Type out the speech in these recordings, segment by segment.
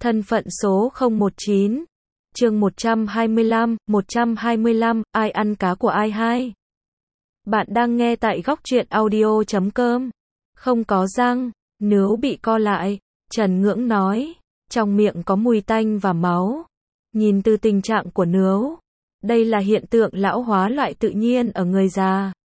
Thân phận số 019. Chương 125, ai ăn cá của ai hai. Bạn đang nghe tại góc truyện audio.com. Không có răng, nướu bị co lại, Trần Ngưỡng nói, trong miệng có mùi tanh và máu. Nhìn từ tình trạng của nướu, đây là hiện tượng lão hóa loại tự nhiên ở người già.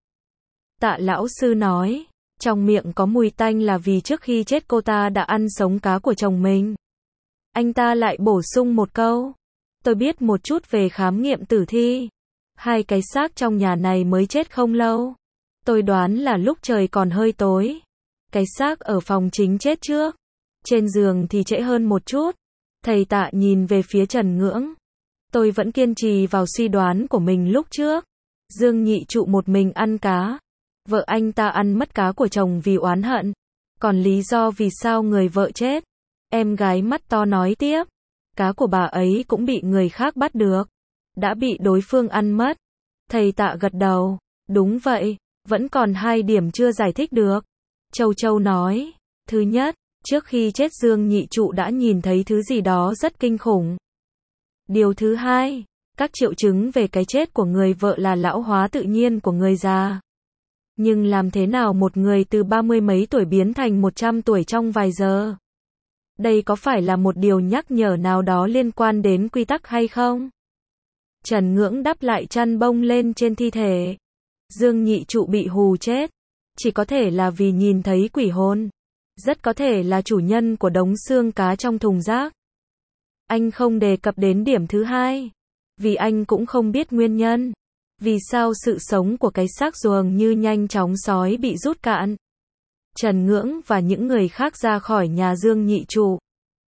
Tạ lão sư nói, trong miệng có mùi tanh là vì trước khi chết cô ta đã ăn sống cá của chồng mình. Anh ta lại bổ sung một câu, tôi biết một chút về khám nghiệm tử thi. Hai cái xác trong nhà này mới chết không lâu. Tôi đoán là lúc trời còn hơi tối. Cái xác ở phòng chính chết trước. Trên giường thì trễ hơn một chút. Thầy Tạ nhìn về phía Trần Ngưỡng. Tôi vẫn kiên trì vào suy đoán của mình lúc trước. Dương Nhị Trụ một mình ăn cá. Vợ anh ta ăn mất cá của chồng vì oán hận. Còn lý do vì sao người vợ chết? Em gái mắt to nói tiếp. Cá của bà ấy cũng bị người khác bắt được. Đã bị đối phương ăn mất. Thầy Tạ gật đầu. Đúng vậy, vẫn còn hai điểm chưa giải thích được. Châu Châu nói. Thứ nhất, trước khi chết Dương Nhị Trụ đã nhìn thấy thứ gì đó rất kinh khủng. Điều thứ hai, các triệu chứng về cái chết của người vợ là lão hóa tự nhiên của người già. Nhưng làm thế nào một người từ 30 mấy tuổi biến thành 100 tuổi trong vài giờ? Đây có phải là một điều nhắc nhở nào đó liên quan đến quy tắc hay không? Trần Ngưỡng đắp lại chăn bông lên trên thi thể. Dương Nhị Trụ bị hù chết. Chỉ có thể là vì nhìn thấy quỷ hồn. Rất có thể là chủ nhân của đống xương cá trong thùng rác. Anh không đề cập đến điểm thứ hai. Vì anh cũng không biết nguyên nhân. Vì sao sự sống của cái xác dường như nhanh chóng sói bị rút cạn. Trần Ngưỡng và những người khác ra khỏi nhà Dương Nhị Trụ.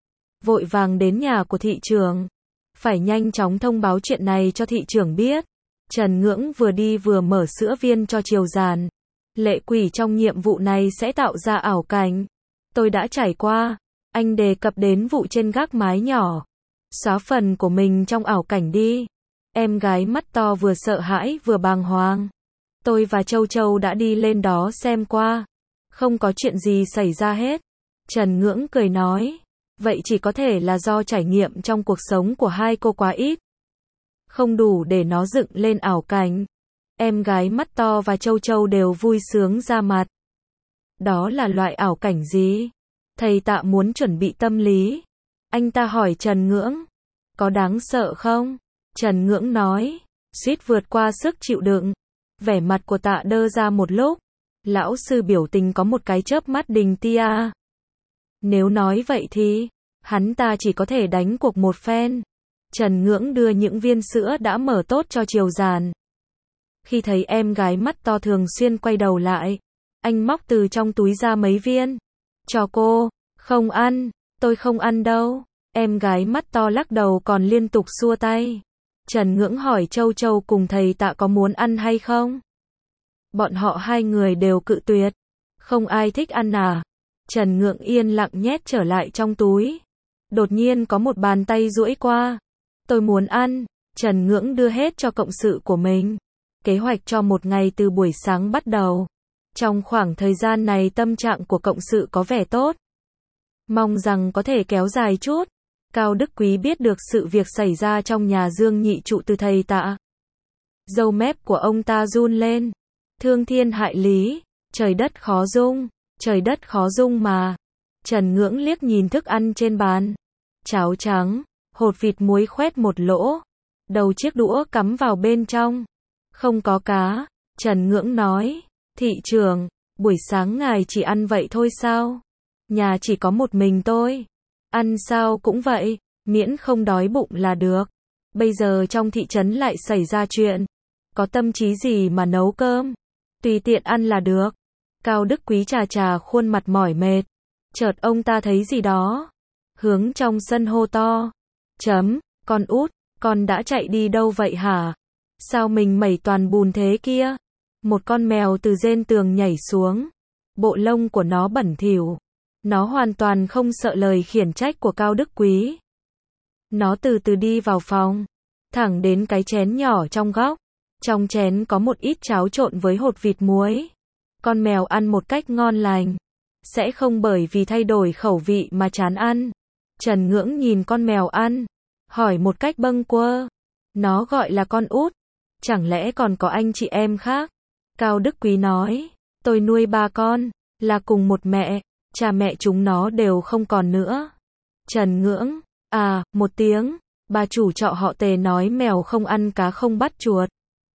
Vội vàng đến nhà của thị trưởng. Phải nhanh chóng thông báo chuyện này cho thị trưởng biết. Trần Ngưỡng vừa đi vừa mở sữa viên cho Triều Giàn. Lệ quỷ trong nhiệm vụ này sẽ tạo ra ảo cảnh. Tôi đã trải qua. Anh đề cập đến vụ trên gác mái nhỏ. Xóa phần của mình trong ảo cảnh đi. Em gái mắt to vừa sợ hãi vừa bàng hoàng. Tôi và Châu Châu đã đi lên đó xem qua. Không có chuyện gì xảy ra hết. Trần Ngưỡng cười nói. Vậy chỉ có thể là do trải nghiệm trong cuộc sống của hai cô quá ít. Không đủ để nó dựng lên ảo cảnh. Em gái mắt to và Châu Châu đều vui sướng ra mặt. Đó là loại ảo cảnh gì? Thầy Tạ muốn chuẩn bị tâm lý. Anh ta hỏi Trần Ngưỡng. Có đáng sợ không? Trần Ngưỡng nói. Suýt vượt qua sức chịu đựng. Vẻ mặt của Tạ đơ ra một lúc. Lão sư biểu tình có một cái chớp mắt đình tia. Nếu nói vậy thì, hắn ta chỉ có thể đánh cuộc một phen. Trần Ngưỡng đưa những viên sữa đã mở tốt cho Triều Giàn. Khi thấy em gái mắt to thường xuyên quay đầu lại, anh móc từ trong túi ra mấy viên. Cho cô. Không ăn, tôi không ăn đâu. Em gái mắt to lắc đầu còn liên tục xua tay. Trần Ngưỡng hỏi Châu Châu cùng thầy Tạ có muốn ăn hay không? Bọn họ hai người đều cự tuyệt. Không ai thích ăn à? Trần Ngưỡng yên lặng nhét trở lại trong túi. Đột nhiên có một bàn tay duỗi qua. Tôi muốn ăn. Trần Ngưỡng đưa hết cho cộng sự của mình. Kế hoạch cho một ngày từ buổi sáng bắt đầu. Trong khoảng thời gian này tâm trạng của cộng sự có vẻ tốt. Mong rằng có thể kéo dài chút. Cao Đức Quý biết được sự việc xảy ra trong nhà Dương Nhị Trụ từ thầy Tạ. Râu mép của ông ta run lên. Thương thiên hại lý. Trời đất khó dung. Trời đất khó dung mà. Trần Ngưỡng liếc nhìn thức ăn trên bàn. Cháo trắng. Hột vịt muối khoét một lỗ. Đầu chiếc đũa cắm vào bên trong. Không có cá. Trần Ngưỡng nói. Thị trưởng, buổi sáng ngài chỉ ăn vậy thôi sao? Nhà chỉ có một mình tôi. Ăn sao cũng vậy, miễn không đói bụng là được. Bây giờ trong thị trấn lại xảy ra chuyện. Có tâm trí gì mà nấu cơm? Tùy tiện ăn là được. Cao Đức Quý chà chà khuôn mặt mỏi mệt. Chợt ông ta thấy gì đó. Hướng trong sân hô to. Con út, con đã chạy đi đâu vậy hả? Sao mình mẩy toàn bùn thế kia? Một con mèo từ trên tường nhảy xuống. Bộ lông của nó bẩn thỉu. Nó hoàn toàn không sợ lời khiển trách của Cao Đức Quý. Nó từ từ đi vào phòng. Thẳng đến cái chén nhỏ trong góc. Trong chén có một ít cháo trộn với hột vịt muối. Con mèo ăn một cách ngon lành. Sẽ không bởi vì thay đổi khẩu vị mà chán ăn. Trần Ngưỡng nhìn con mèo ăn, hỏi một cách bâng quơ. Nó gọi là con út, chẳng lẽ còn có anh chị em khác? Cao Đức Quý nói, tôi nuôi 3 con, là cùng một mẹ, cha mẹ chúng nó đều không còn nữa. Trần Ngưỡng, một tiếng, bà chủ trọ họ Tề nói mèo không ăn cá không bắt chuột,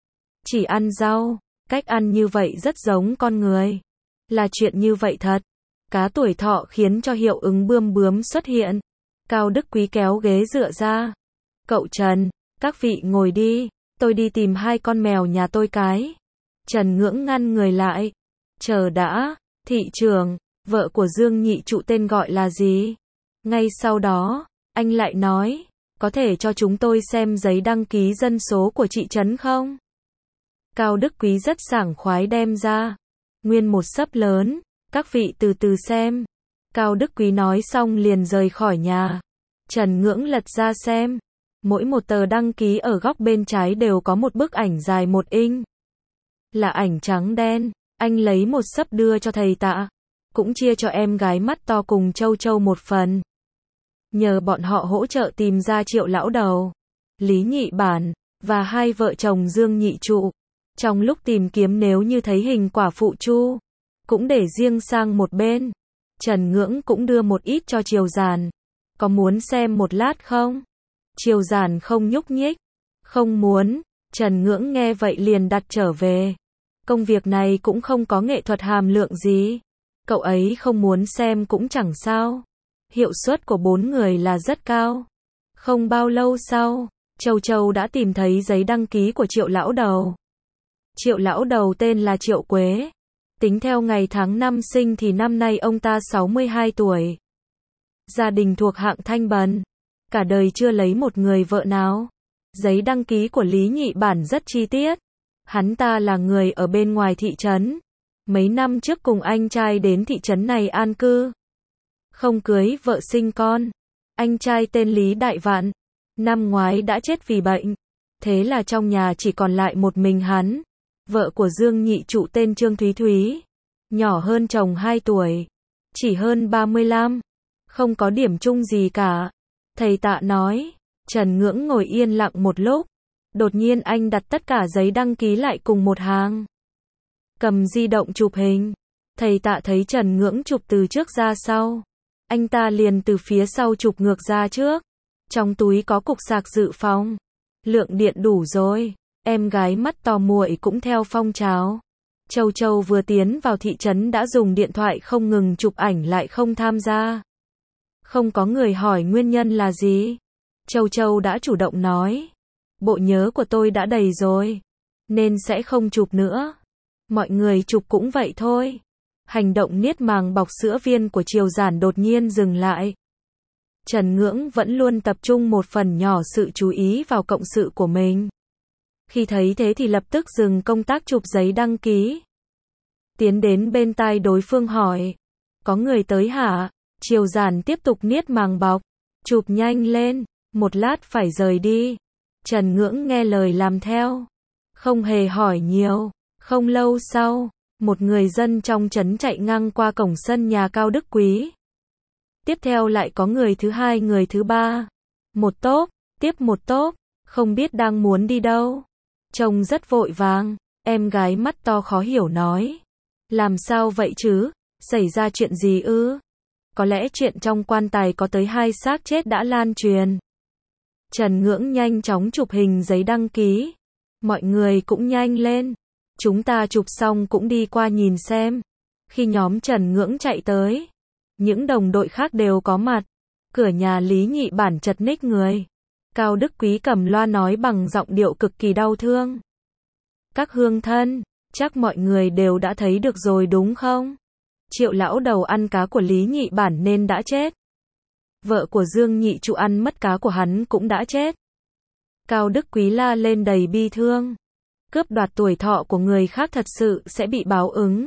chỉ ăn rau, cách ăn như vậy rất giống con người. Là chuyện như vậy thật. Cá tuổi thọ khiến cho hiệu ứng bươm bướm xuất hiện. Cao Đức Quý kéo ghế dựa ra. Cậu Trần, các vị ngồi đi, tôi đi tìm 2 con mèo nhà tôi cái. Trần Ngưỡng ngăn người lại. Chờ đã, thị trưởng, vợ của Dương Nhị Trụ tên gọi là gì? Ngay sau đó, anh lại nói, có thể cho chúng tôi xem giấy đăng ký dân số của chị trấn không? Cao Đức Quý rất sảng khoái đem ra. Nguyên một xấp lớn, các vị từ từ xem. Cao Đức Quý nói xong liền rời khỏi nhà. Trần Ngưỡng lật ra xem. Mỗi một tờ đăng ký ở góc bên trái đều có một bức ảnh dài 1 inch. Là ảnh trắng đen. Anh lấy một xấp đưa cho thầy Tạ. Cũng chia cho em gái mắt to cùng Châu Châu một phần. Nhờ bọn họ hỗ trợ tìm ra Triệu lão đầu, Lý Nhị Bản, và 2 vợ chồng Dương Nhị Trụ. Trong lúc tìm kiếm nếu như thấy hình quả phụ Chu, cũng để riêng sang một bên. Trần Ngưỡng cũng đưa một ít cho Triều Giản. Có muốn xem một lát không? Triều Giản không nhúc nhích. Không muốn. Trần Ngưỡng nghe vậy liền đặt trở về. Công việc này cũng không có nghệ thuật hàm lượng gì. Cậu ấy không muốn xem cũng chẳng sao. Hiệu suất của 4 người là rất cao. Không bao lâu sau, Châu Châu đã tìm thấy giấy đăng ký của Triệu lão đầu. Triệu lão đầu tên là Triệu Quế. Tính theo ngày tháng năm sinh thì năm nay ông ta 62 tuổi. Gia đình thuộc hạng thanh bần. Cả đời chưa lấy một người vợ nào. Giấy đăng ký của Lý Nhị Bản rất chi tiết. Hắn ta là người ở bên ngoài thị trấn. Mấy năm trước cùng anh trai đến thị trấn này an cư. Không cưới vợ sinh con. Anh trai tên Lý Đại Vạn. Năm ngoái đã chết vì bệnh. Thế là trong nhà chỉ còn lại một mình hắn. Vợ của Dương Nhị Trụ tên Trương Thúy Thúy. Nhỏ hơn chồng 2 tuổi. Chỉ hơn 35. Không có điểm chung gì cả. Thầy Tạ nói. Trần Ngưỡng ngồi yên lặng một lúc. Đột nhiên anh đặt tất cả giấy đăng ký lại cùng một hàng. Cầm di động chụp hình. Thầy Tạ thấy Trần Ngưỡng chụp từ trước ra sau. Anh ta liền từ phía sau chụp ngược ra trước. Trong túi có cục sạc dự phòng. Lượng điện đủ rồi. Em gái mắt to muội cũng theo phong trào. Châu Châu vừa tiến vào thị trấn đã dùng điện thoại không ngừng chụp ảnh lại không tham gia. Không có người hỏi nguyên nhân là gì. Châu Châu đã chủ động nói. Bộ nhớ của tôi đã đầy rồi. Nên sẽ không chụp nữa. Mọi người chụp cũng vậy thôi. Hành động niết màng bọc sữa viên của Triều Giản đột nhiên dừng lại. Trần Ngưỡng vẫn luôn tập trung một phần nhỏ sự chú ý vào cộng sự của mình. Khi thấy thế thì lập tức dừng công tác chụp giấy đăng ký. Tiến đến bên tai đối phương hỏi. Có người tới hả? Triều Giản tiếp tục niết màng bọc. Chụp nhanh lên, một lát phải rời đi. Trần Ngưỡng nghe lời làm theo. Không hề hỏi nhiều. Không lâu sau, một người dân trong trấn chạy ngang qua cổng sân nhà Cao Đức Quý. Tiếp theo lại có người thứ 2 người thứ 3. Một tốp, tiếp một tốp, không biết đang muốn đi đâu. Trông rất vội vàng, em gái mắt to khó hiểu nói. Làm sao vậy chứ? Xảy ra chuyện gì ư? Có lẽ chuyện trong quan tài có tới 2 xác chết đã lan truyền. Trần Ngưỡng nhanh chóng chụp hình giấy đăng ký. Mọi người cũng nhanh lên. Chúng ta chụp xong cũng đi qua nhìn xem. Khi nhóm Trần Ngưỡng chạy tới, những đồng đội khác đều có mặt. Cửa nhà Lý Nhị Bản chật ních người. Cao Đức Quý cầm loa nói bằng giọng điệu cực kỳ đau thương. Các hương thân, chắc mọi người đều đã thấy được rồi đúng không? Triệu lão đầu ăn cá của Lý Nhị Bản nên đã chết. Vợ của Dương Nhị Trụ ăn mất cá của hắn cũng đã chết. Cao Đức Quý la lên đầy bi thương. Cướp đoạt tuổi thọ của người khác thật sự sẽ bị báo ứng.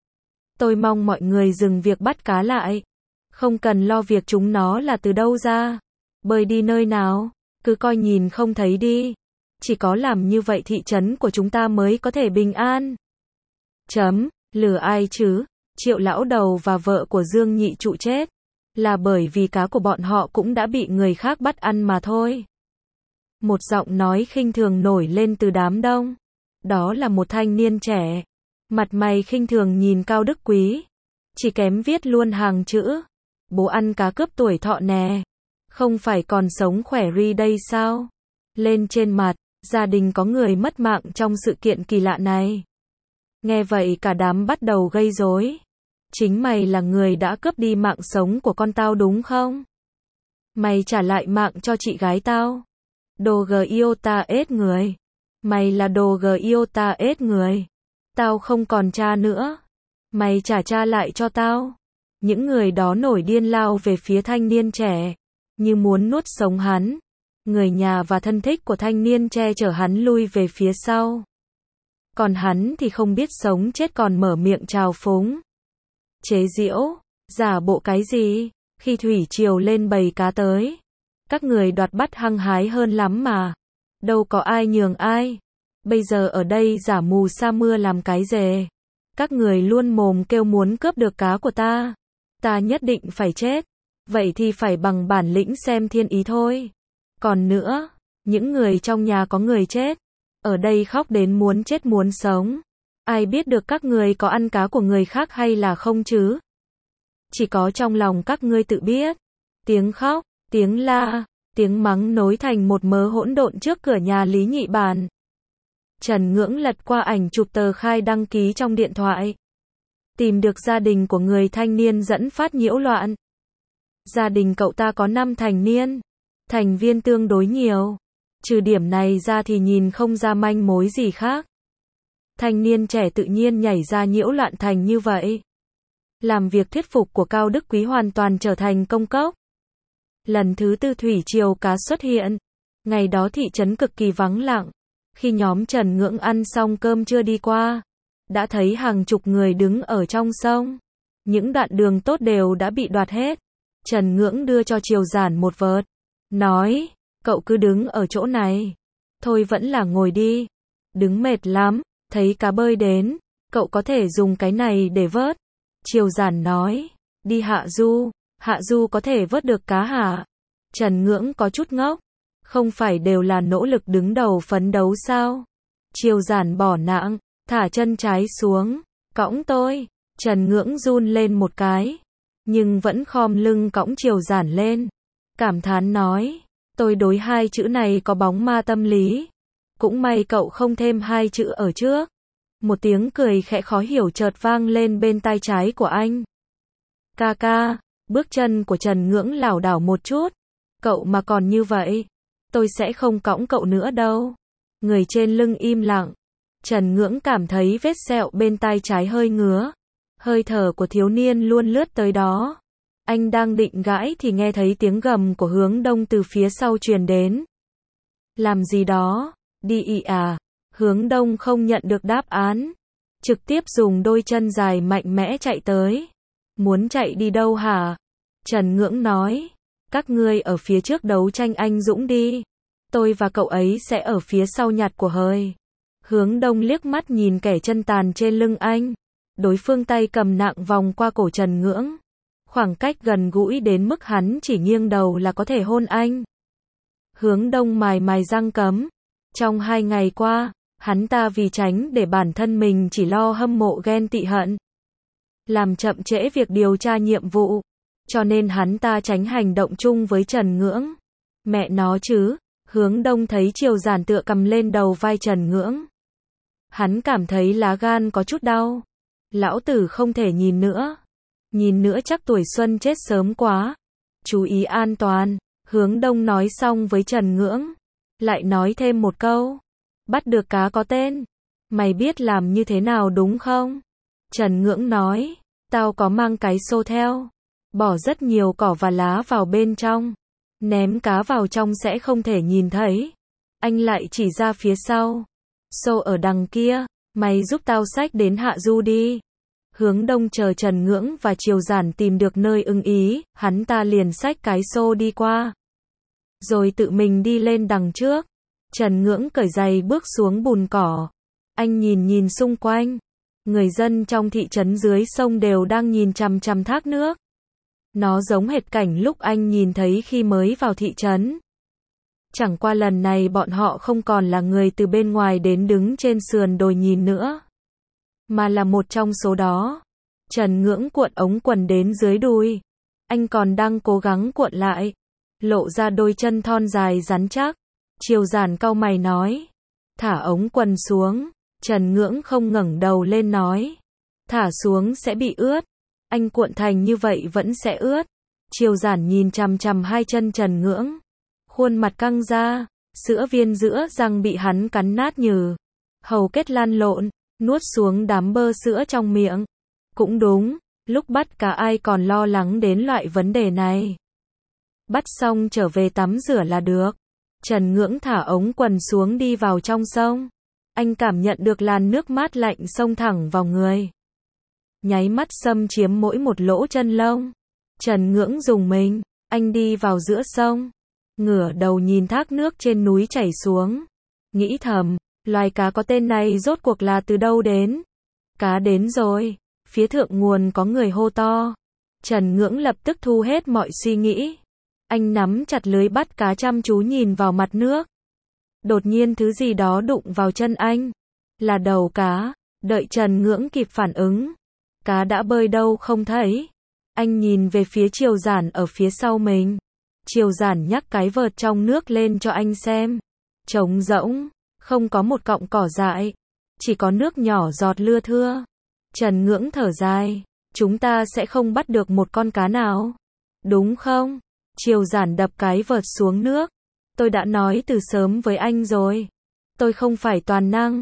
Tôi mong mọi người dừng việc bắt cá lại. Không cần lo việc chúng nó là từ đâu ra. Bơi đi nơi nào, cứ coi nhìn không thấy đi. Chỉ có làm như vậy thị trấn của chúng ta mới có thể bình an. Lừa ai chứ? Triệu lão đầu và vợ của Dương Nhị Trụ chết. là bởi vì cá của bọn họ cũng đã bị người khác bắt ăn mà thôi. Một giọng nói khinh thường nổi lên từ đám đông. Đó là một thanh niên trẻ. Mặt mày khinh thường nhìn Cao Đức Quý. Chỉ kém viết luôn hàng chữ. Bố ăn cá cướp tuổi thọ nè. Không phải còn sống khỏe ri đây sao? Lên trên mặt, gia đình có người mất mạng trong sự kiện kỳ lạ này. Nghe vậy cả đám bắt đầu gây rối. Chính mày là người đã cướp đi mạng sống của con tao đúng không? Mày trả lại mạng cho chị gái tao. Đồ iota ết người. Mày là đồ iota ết người. Tao không còn cha nữa. Mày trả cha lại cho tao. Những người đó nổi điên lao về phía thanh niên trẻ, như muốn nuốt sống hắn. Người nhà và thân thích của thanh niên che chở hắn lui về phía sau. Còn hắn thì không biết sống chết còn mở miệng trào phúng. Chế giễu, giả bộ cái gì, khi thủy triều lên bầy cá tới. Các người đoạt bắt hăng hái hơn lắm mà. Đâu có ai nhường ai. Bây giờ ở đây giả mù sa mưa làm cái dề. Các người luôn mồm kêu muốn cướp được cá của ta. Ta nhất định phải chết. Vậy thì phải bằng bản lĩnh xem thiên ý thôi. Còn nữa, những người trong nhà có người chết. Ở đây khóc đến muốn chết muốn sống. Ai biết được các người có ăn cá của người khác hay là không chứ? Chỉ có trong lòng các ngươi tự biết. Tiếng khóc, tiếng la, tiếng mắng nối thành một mớ hỗn độn trước cửa nhà Lý Nhị Bản. Trần Ngưỡng lật qua ảnh chụp tờ khai đăng ký trong điện thoại. Tìm được gia đình của người thanh niên dẫn phát nhiễu loạn. Gia đình cậu ta có 5 thành niên. Thành viên tương đối nhiều. Trừ điểm này ra thì nhìn không ra manh mối gì khác. Thanh niên trẻ tự nhiên nhảy ra nhiễu loạn thành như vậy. Làm việc thuyết phục của Cao Đức Quý hoàn toàn trở thành công cốc. Lần thứ 4 thủy triều cá xuất hiện. Ngày đó thị trấn cực kỳ vắng lặng. Khi nhóm Trần Ngưỡng ăn xong cơm trưa đi qua, đã thấy hàng chục người đứng ở trong sông. Những đoạn đường tốt đều đã bị đoạt hết. Trần Ngưỡng đưa cho Triều Giản một vợt. Nói, cậu cứ đứng ở chỗ này. Thôi vẫn là ngồi đi. Đứng mệt lắm, thấy cá bơi đến. Cậu có thể dùng cái này để vớt. Triều Giản nói, đi hạ du. Hạ du có thể vớt được cá hả? Trần Ngưỡng có chút ngốc. Không phải đều là nỗ lực đứng đầu phấn đấu sao? Triều Giản bỏ nặng, thả chân trái xuống. Cõng tôi. Trần Ngưỡng run lên một cái. Nhưng vẫn khom lưng cõng Triều Giản lên. Cảm thán nói, tôi đối 2 chữ này có bóng ma tâm lý. Cũng may cậu không thêm 2 chữ ở trước. Một tiếng cười khẽ khó hiểu chợt vang lên bên tai trái của anh. Ca ca, bước chân của Trần Ngưỡng lảo đảo một chút. Cậu mà còn như vậy, tôi sẽ không cõng cậu nữa đâu. Người trên lưng im lặng. Trần Ngưỡng cảm thấy vết sẹo bên tai trái hơi ngứa. Hơi thở của thiếu niên luôn lướt tới đó. Anh đang định gãi thì nghe thấy tiếng gầm của Hướng Đông từ phía sau truyền đến. Làm gì đó? Đi ị à? Hướng Đông không nhận được đáp án. Trực tiếp dùng đôi chân dài mạnh mẽ chạy tới. Muốn chạy đi đâu hả? Trần Ngưỡng nói. Các ngươi ở phía trước đấu tranh anh dũng đi. Tôi và cậu ấy sẽ ở phía sau nhặt của hời. Hướng Đông liếc mắt nhìn kẻ chân tàn trên lưng anh. Đối phương tay cầm nặng vòng qua cổ Trần Ngưỡng. Khoảng cách gần gũi đến mức hắn chỉ nghiêng đầu là có thể hôn anh. Hướng Đông mài mài răng cấm. Trong 2 ngày qua, hắn ta vì tránh để bản thân mình chỉ lo hâm mộ ghen tị hận. Làm chậm trễ việc điều tra nhiệm vụ. Cho nên hắn ta tránh hành động chung với Trần Ngưỡng. Mẹ nó chứ, Hướng Đông thấy Triều Giản tựa cầm lên đầu vai Trần Ngưỡng. Hắn cảm thấy lá gan có chút đau. Lão tử không thể nhìn nữa. Nhìn nữa chắc tuổi xuân chết sớm quá. Chú ý an toàn. Hướng Đông nói xong với Trần Ngưỡng. Lại nói thêm một câu. Bắt được cá có tên. Mày biết làm như thế nào đúng không? Trần Ngưỡng nói. Tao có mang cái xô theo. Bỏ rất nhiều cỏ và lá vào bên trong. Ném cá vào trong sẽ không thể nhìn thấy. Anh lại chỉ ra phía sau. Xô ở đằng kia. Mày giúp tao xách đến hạ du đi. Hướng Đông chờ Trần Ngưỡng và Triều Giản tìm được nơi ưng ý, hắn ta liền xách cái xô đi qua. Rồi tự mình đi lên đằng trước. Trần Ngưỡng cởi giày bước xuống bùn cỏ. Anh nhìn xung quanh. Người dân trong thị trấn dưới sông đều đang nhìn chằm chằm thác nước. Nó giống hệt cảnh lúc anh nhìn thấy khi mới vào thị trấn. Chẳng qua lần này bọn họ không còn là người từ bên ngoài đến đứng trên sườn đồi nhìn nữa, mà là một trong số đó. Trần Ngưỡng cuộn ống quần đến dưới đùi. Anh còn đang cố gắng cuộn lại, lộ ra đôi chân thon dài rắn chắc. Triều Giản cau mày nói, thả ống quần xuống. Trần Ngưỡng không ngẩng đầu lên nói, thả xuống sẽ bị ướt. Anh cuộn thành như vậy vẫn sẽ ướt. Triều Giản nhìn chằm chằm hai chân Trần Ngưỡng, khuôn mặt căng ra, sữa viên giữa răng bị hắn cắn nát nhừ, hầu kết lan lộn, nuốt xuống đám bơ sữa trong miệng. Cũng đúng, lúc bắt cá ai còn lo lắng đến loại vấn đề này. Bắt xong trở về tắm rửa là được. Trần Ngưỡng thả ống quần xuống đi vào trong sông. Anh cảm nhận được làn nước mát lạnh xông thẳng vào người, nháy mắt xâm chiếm mỗi một lỗ chân lông. Trần Ngưỡng rùng mình, anh đi vào giữa sông, ngửa đầu nhìn thác nước trên núi chảy xuống, nghĩ thầm, loài cá có tên này rốt cuộc là từ đâu đến? Cá đến rồi. Phía thượng nguồn có người hô to. Trần Ngưỡng lập tức thu hết mọi suy nghĩ. Anh nắm chặt lưới bắt cá chăm chú nhìn vào mặt nước. Đột nhiên thứ gì đó đụng vào chân anh. Là đầu cá. Đợi Trần Ngưỡng kịp phản ứng, cá đã bơi đâu không thấy. Anh nhìn về phía Triều Giản ở phía sau mình. Triều Giản nhắc cái vợt trong nước lên cho anh xem. Trống rỗng, không có một cọng cỏ dại, chỉ có nước nhỏ giọt lưa thưa. Trần Ngưỡng thở dài, chúng ta sẽ không bắt được một con cá nào, đúng không? Triều Giản đập cái vợt xuống nước. Tôi đã nói từ sớm với anh rồi. Tôi không phải toàn năng.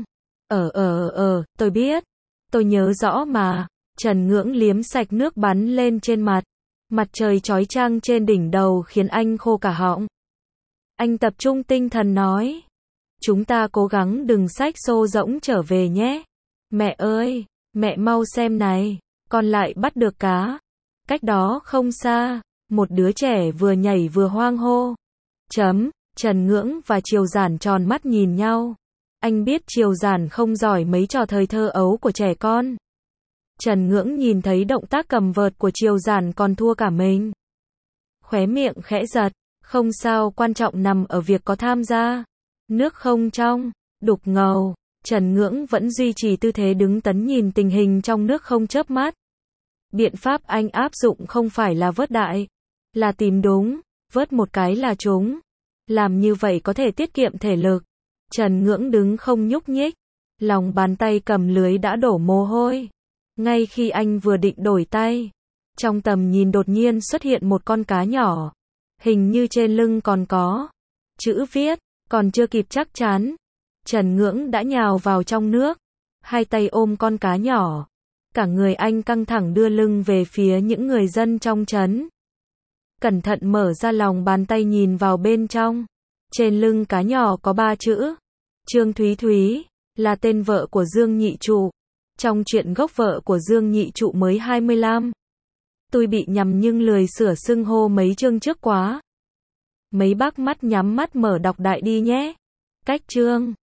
Tôi biết. Tôi nhớ rõ mà. Trần Ngưỡng liếm sạch nước bắn lên trên mặt. Mặt trời chói chang trên đỉnh đầu khiến anh khô cả họng. Anh tập trung tinh thần nói. Chúng ta cố gắng đừng xách xô rỗng trở về nhé. Mẹ ơi, mẹ mau xem này, con lại bắt được cá. Cách đó không xa, một đứa trẻ vừa nhảy vừa hoang hô. Trần Ngưỡng và Triều Giản tròn mắt nhìn nhau. Anh biết Triều Giản không giỏi mấy trò thời thơ ấu của trẻ con. Trần Ngưỡng nhìn thấy động tác cầm vợt của Triều Giản còn thua cả mình. Khóe miệng khẽ giật, không sao, quan trọng nằm ở việc có tham gia. Nước không trong, đục ngầu, Trần Ngưỡng vẫn duy trì tư thế đứng tấn nhìn tình hình trong nước không chớp mắt. Biện pháp anh áp dụng không phải là vớt đại, là tìm đúng, vớt một cái là trúng. Làm như vậy có thể tiết kiệm thể lực. Trần Ngưỡng đứng không nhúc nhích, lòng bàn tay cầm lưới đã đổ mồ hôi. Ngay khi anh vừa định đổi tay, trong tầm nhìn đột nhiên xuất hiện một con cá nhỏ. Hình như trên lưng còn có chữ viết, còn chưa kịp chắc chắn. Trần Ngưỡng đã nhào vào trong nước, hai tay ôm con cá nhỏ. Cả người anh căng thẳng đưa lưng về phía những người dân trong trấn. Cẩn thận mở ra lòng bàn tay nhìn vào bên trong. Trên lưng cá nhỏ có 3 chữ. Trương Thúy Thúy, là tên vợ của Dương Nhị Trụ. Trong truyện gốc vợ của Dương Nhị Trụ mới 25. Tôi bị nhầm nhưng lười sửa xưng hô mấy chương trước quá. Mấy bác mắt nhắm mắt mở đọc đại đi nhé. Cách chương